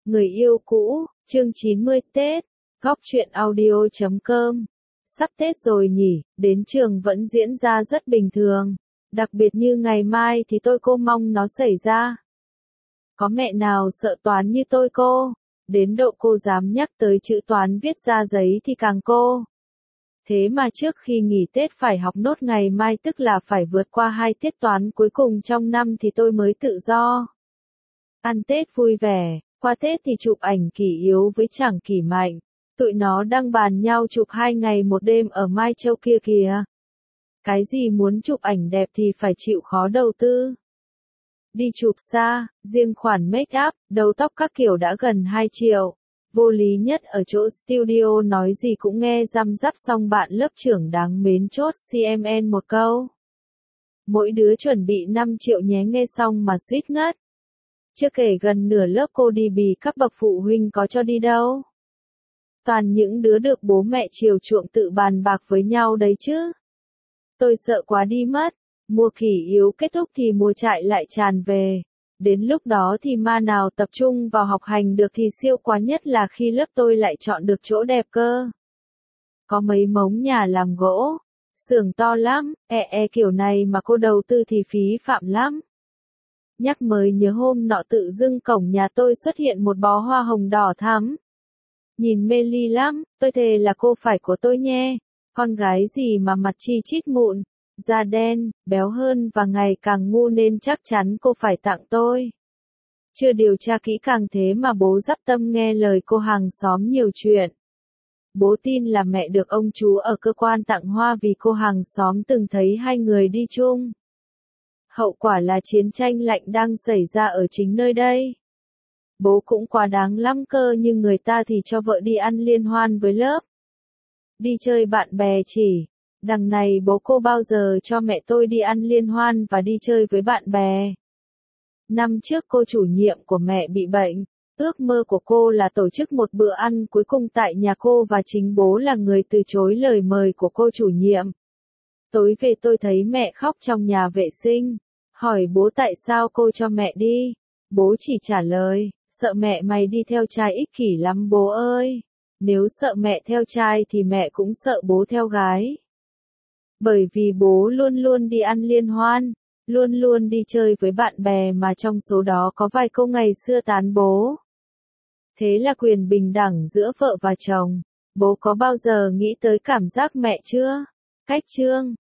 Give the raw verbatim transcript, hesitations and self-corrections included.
Người yêu cũ, chương chín mươi Tết, góc truyện audio chấm com. Sắp Tết rồi nhỉ, đến trường vẫn diễn ra rất bình thường. Đặc biệt như ngày mai thì tôi cô mong nó xảy ra. Có mẹ nào sợ toán như tôi cô? Đến độ cô dám nhắc tới chữ toán viết ra giấy thì càng cô. Thế mà trước khi nghỉ Tết phải học nốt ngày mai, tức là phải vượt qua hai tiết toán cuối cùng trong năm thì tôi mới tự do. Ăn Tết vui vẻ, qua Tết thì chụp ảnh Kỷ Yếu với chàng Kỷ Mạnh. Tụi nó đang bàn nhau chụp hai ngày một đêm ở Mai Châu kia kìa. Cái gì muốn chụp ảnh đẹp thì phải chịu khó đầu tư. Đi chụp xa, riêng khoản make up, đầu tóc các kiểu đã gần hai triệu. Vô lý nhất ở chỗ studio nói gì cũng nghe răm rắp, xong bạn lớp trưởng đáng mến chốt xê em en một câu. Mỗi đứa chuẩn bị năm triệu nhé, nghe xong mà suýt ngất. Chưa kể gần nửa lớp cô đi bì, các bậc phụ huynh có cho đi đâu. Toàn những đứa được bố mẹ chiều chuộng tự bàn bạc với nhau đấy chứ. Tôi sợ quá đi mất. Mùa Kỷ Yếu kết thúc thì mùa trại lại tràn về. Đến lúc đó thì ma nào tập trung vào học hành được thì siêu quá, nhất là khi lớp tôi lại chọn được chỗ đẹp cơ. Có mấy mống nhà làm gỗ, xưởng to lắm, e e kiểu này mà cô đầu tư thì phí phạm lắm. Nhắc mới nhớ hôm nọ tự dưng cổng nhà tôi xuất hiện một bó hoa hồng đỏ thắm. Nhìn mê ly lắm, tôi thề là cô phải của tôi nhé. Con gái gì mà mặt chi chít mụn, da đen, béo hơn và ngày càng ngu nên chắc chắn cô phải tặng tôi. Chưa điều tra kỹ càng thế mà bố dắp tâm nghe lời cô hàng xóm nhiều chuyện. Bố tin là mẹ được ông chú ở cơ quan tặng hoa vì cô hàng xóm từng thấy hai người đi chung. Hậu quả là chiến tranh lạnh đang xảy ra ở chính nơi đây. Bố cũng quá đáng lắm cơ, nhưng người ta thì cho vợ đi ăn liên hoan với lớp. Đi chơi bạn bè chỉ. Đằng này bố cô bao giờ cho mẹ tôi đi ăn liên hoan và đi chơi với bạn bè. Năm trước cô chủ nhiệm của mẹ bị bệnh. Ước mơ của cô là tổ chức một bữa ăn cuối cùng tại nhà cô và chính bố là người từ chối lời mời của cô chủ nhiệm. Tối về tôi thấy mẹ khóc trong nhà vệ sinh. Hỏi bố tại sao cô cho mẹ đi. Bố chỉ trả lời, sợ mẹ mày đi theo trai ích kỷ lắm bố ơi. Nếu sợ mẹ theo trai thì mẹ cũng sợ bố theo gái. Bởi vì bố luôn luôn đi ăn liên hoan, luôn luôn đi chơi với bạn bè mà trong số đó có vài cô ngày xưa tán bố. Thế là quyền bình đẳng giữa vợ và chồng. Bố có bao giờ nghĩ tới cảm giác mẹ chưa? Cách chương